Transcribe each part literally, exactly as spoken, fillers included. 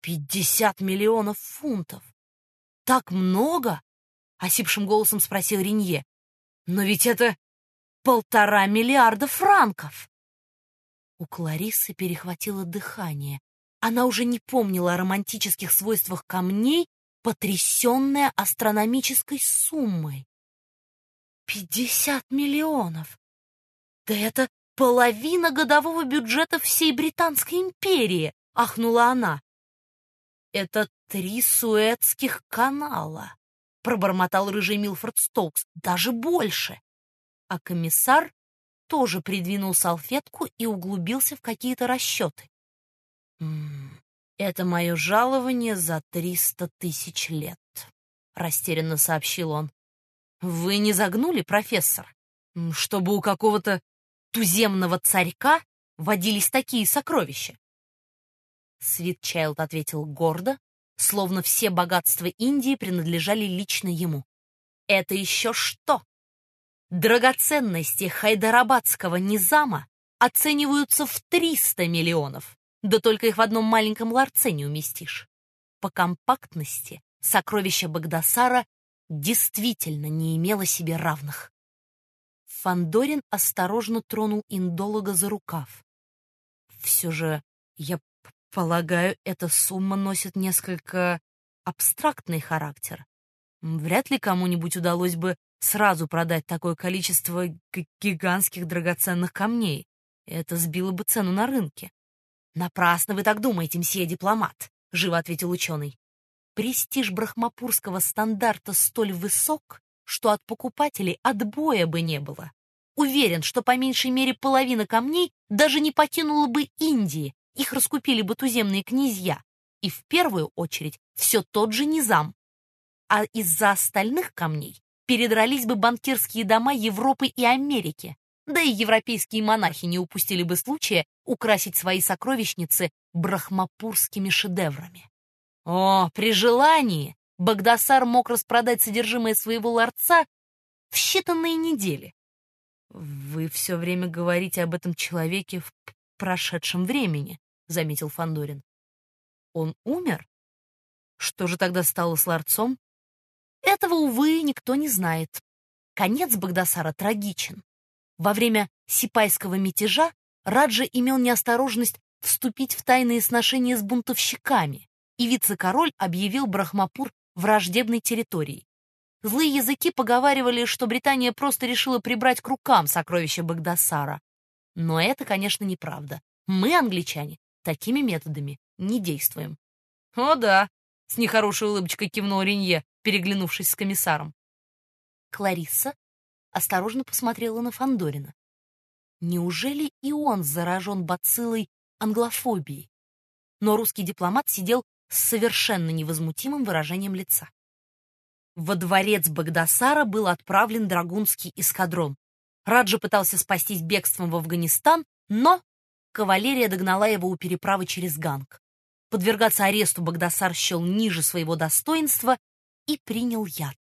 Пятьдесят миллионов фунтов! Так много? Осипшим голосом спросил Ренье. Но ведь это полтора миллиарда франков! У Клариссы перехватило дыхание. Она уже не помнила о романтических свойствах камней, потрясенная астрономической суммой. Пятьдесят миллионов! Да это половина годового бюджета всей Британской империи! Ахнула она. Это три Суэцких канала, пробормотал рыжий Милфорд Стоукс, даже больше. А комиссар тоже придвинул салфетку и углубился в какие-то расчеты. «М-м, это мое жалование за триста тысяч лет», — растерянно сообщил он. «Вы не загнули, профессор, чтобы у какого-то туземного царька водились такие сокровища?» Свитчайлд ответил гордо, словно все богатства Индии принадлежали лично ему. «Это еще что? Драгоценности хайдарабадского низама оцениваются в триста миллионов, да только их в одном маленьком ларце не уместишь. По компактности сокровище Багдасара действительно не имело себе равных». Фандорин осторожно тронул индолога за рукав. «Все же, я полагаю, эта сумма носит несколько абстрактный характер. Вряд ли кому-нибудь удалось бы сразу продать такое количество гигантских драгоценных камней. Это сбило бы цену на рынке». «Напрасно вы так думаете, мсье дипломат», — живо ответил ученый. «Престиж брахмапурского стандарта столь высок, что от покупателей отбоя бы не было. Уверен, что по меньшей мере половина камней даже не покинула бы Индии, их раскупили бы туземные князья, и в первую очередь все тот же низам. А из-за остальных камней передрались бы банкирские дома Европы и Америки, да и европейские монахи не упустили бы случая украсить свои сокровищницы брахмапурскими шедеврами. О, при желании Багдасар мог распродать содержимое своего ларца в считанные недели». «Вы все время говорите об этом человеке в прошедшем времени», — заметил Фандорин. «Он умер? Что же тогда стало с ларцом?» «Этого, увы, никто не знает. Конец Багдасара трагичен. Во время сипайского мятежа Раджа имел неосторожность вступить в тайные сношения с бунтовщиками, и вице-король объявил Брахмапур враждебной территорией. Злые языки поговаривали, что Британия просто решила прибрать к рукам сокровища Багдасара. Но это, конечно, неправда. Мы, англичане, такими методами не действуем». «О да», — с нехорошей улыбочкой кивнул Ренье, переглянувшись с комиссаром. Кларисса осторожно посмотрела на Фандорина. Неужели и он заражен бациллой англофобии? Но русский дипломат сидел с совершенно невозмутимым выражением лица. Во дворец Багдасара был отправлен драгунский эскадрон. Раджа пытался спастись бегством в Афганистан, но кавалерия догнала его у переправы через Ганг. Подвергаться аресту Багдасар счел ниже своего достоинства и принял яд.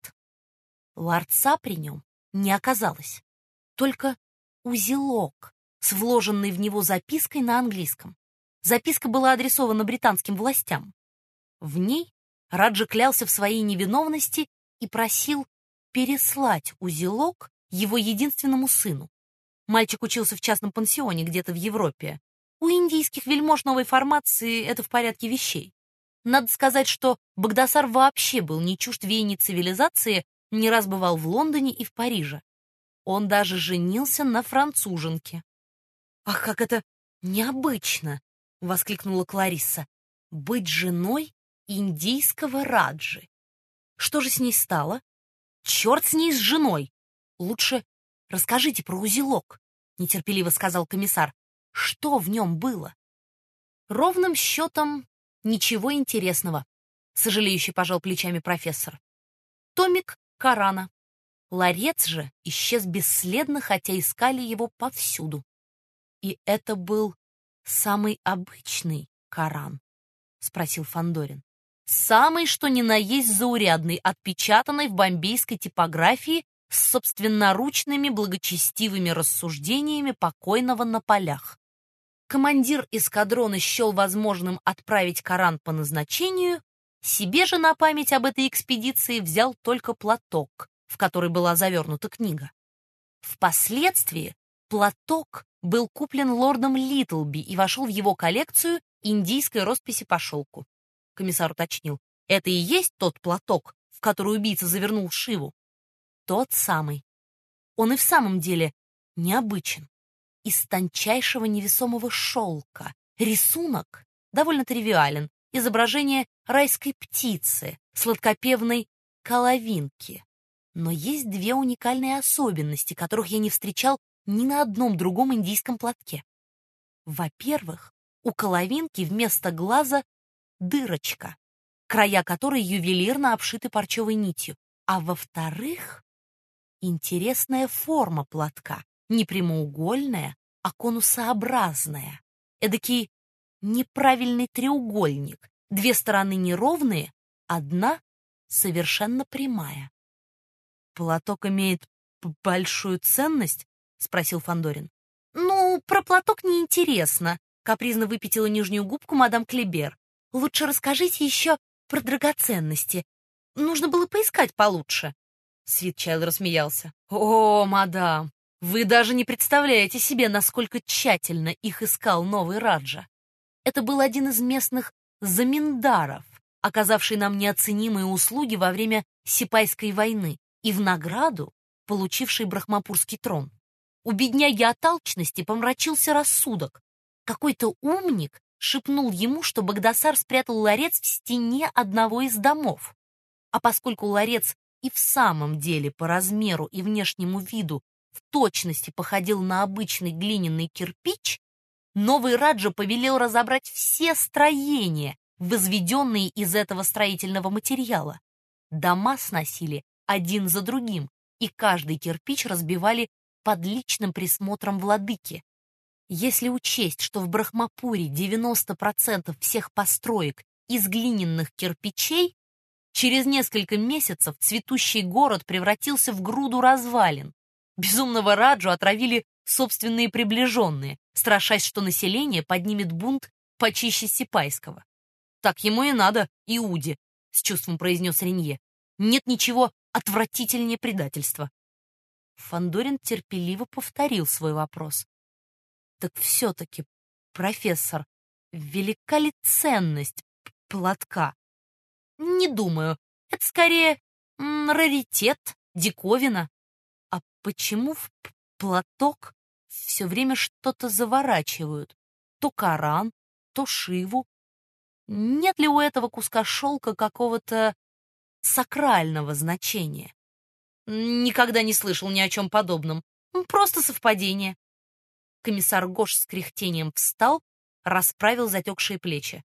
Ларца при нем не оказалось, только узелок с вложенной в него запиской на английском. Записка была адресована британским властям. В ней Раджа клялся в своей невиновности и просил переслать узелок его единственному сыну. Мальчик учился в частном пансионе где-то в Европе. У индийских вельмож новой формации это в порядке вещей. Надо сказать, что Багдасар вообще был не чужд веяний цивилизации, не раз бывал в Лондоне и в Париже. Он даже женился на француженке. «Ах, как это необычно!» — воскликнула Кларисса. «Быть женой индийского раджи. Что же с ней стало? Черт с ней, с женой! Лучше расскажите про узелок», — нетерпеливо сказал комиссар. «Что в нем было?» «Ровным счетом ничего интересного», — сожалеюще пожал плечами профессор. «Томик Корана. Ларец же исчез бесследно, хотя искали его повсюду. И это был самый обычный Коран?» — спросил Фандорин. «Самый, что ни на есть заурядный, отпечатанный в бомбейской типографии с собственноручными благочестивыми рассуждениями покойного на полях. командир эскадрона счел возможным отправить Коран по назначению, себе же на память об этой экспедиции взял только платок, в который была завернута книга. Впоследствии платок был куплен лордом Литлби и вошел в его коллекцию индийской росписи по шелку. Комиссар уточнил: это и есть тот платок, в который убийца завернул Шиву? Тот самый. Он и в самом деле необычен. Из тончайшего невесомого шелка. Рисунок довольно тривиален. Изображение райской птицы, сладкопевной коловинки. Но есть две уникальные особенности, которых я не встречал ни на одном другом индийском платке. Во-первых, у коловинки вместо глаза дырочка, края которой ювелирно обшиты парчевой нитью. А во-вторых, интересная форма платка, не прямоугольная, а конусообразная. Эдакий неправильный треугольник, две стороны неровные, одна совершенно прямая. «Платок имеет большую ценность?» — спросил Фандорин. «Ну, про платок неинтересно», — капризно выпятила нижнюю губку мадам Клебер. «Лучше расскажите еще про драгоценности. Нужно было поискать получше». Свитчайл рассмеялся. «О, мадам, вы даже не представляете себе, насколько тщательно их искал новый Раджа. Это был один из местных заминдаров, оказавший нам неоценимые услуги во время Сипайской войны и в награду получивший брахмапурский трон. У бедняги от алчности помрачился рассудок. Какой-то умник шепнул ему, что Багдасар спрятал ларец в стене одного из домов. А поскольку ларец и в самом деле по размеру и внешнему виду в точности походил на обычный глиняный кирпич, новый Раджа повелел разобрать все строения, возведенные из этого строительного материала. Дома сносили один за другим, и каждый кирпич разбивали под личным присмотром владыки. Если учесть, что в Брахмапуре девяносто процентов всех построек из глиняных кирпичей, через несколько месяцев цветущий город превратился в груду развалин. Безумного Раджу отравили собственные приближенные, страшась, что население поднимет бунт почище Сипайского. «Так ему и надо, Иуде», — с чувством произнес Ренье. «Нет ничего отвратительнее предательства». Фандорин терпеливо повторил свой вопрос. «Так все-таки, профессор, велика ли ценность платка?» «Не думаю. Это скорее м, раритет, диковина. А почему в платок все время что-то заворачивают? То Коран, то Шиву. Нет ли у этого куска шелка какого-то сакрального значения?» «Никогда не слышал ни о чем подобном. Просто совпадение». Комиссар Гош с кряхтением встал, расправил затекшие плечи.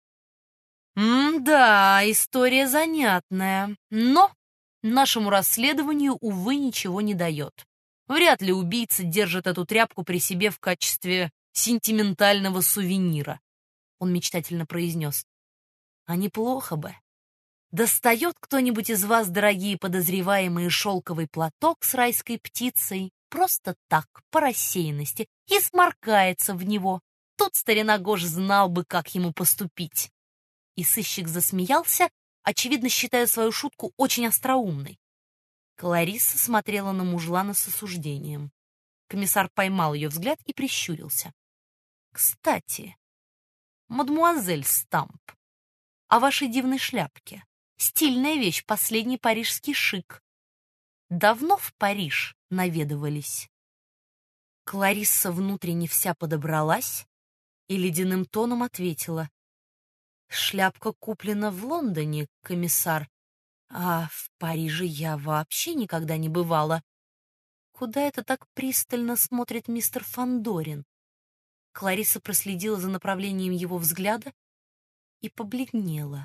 «М-да, история занятная, но нашему расследованию, увы, ничего не дает. Вряд ли убийца держит эту тряпку при себе в качестве сентиментального сувенира», — он мечтательно произнес. «А неплохо бы. Достает кто-нибудь из вас, дорогие подозреваемые, шелковый платок с райской птицей просто так, по рассеянности, и сморкается в него. Тут старина Гош знал бы, как ему поступить». И сыщик засмеялся, очевидно, считая свою шутку очень остроумной. Кларисса смотрела на мужлана с осуждением. Комиссар поймал ее взгляд и прищурился. «Кстати, мадмуазель Стамп, о вашей дивной шляпке. Стильная вещь, последний парижский шик. Давно в Париж наведывались?» Кларисса внутренне вся подобралась и ледяным тоном ответила: «Шляпка куплена в Лондоне, комиссар, а в Париже я вообще никогда не бывала. Куда это так пристально смотрит мистер Фандорин?» Кларисса проследила за направлением его взгляда и побледнела.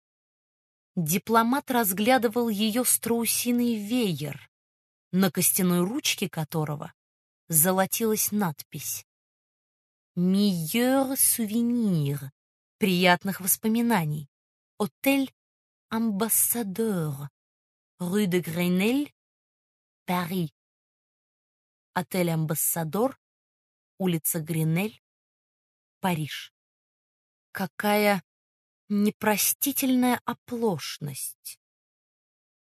Дипломат разглядывал ее страусиный веер, на костяной ручке которого золотилась надпись «Meilleur souvenir» — приятных воспоминаний. Отель Амбассадор, Rue de Grenelle, Пари. Отель Амбассадор, улица Гренель, Париж. Какая непростительная оплошность.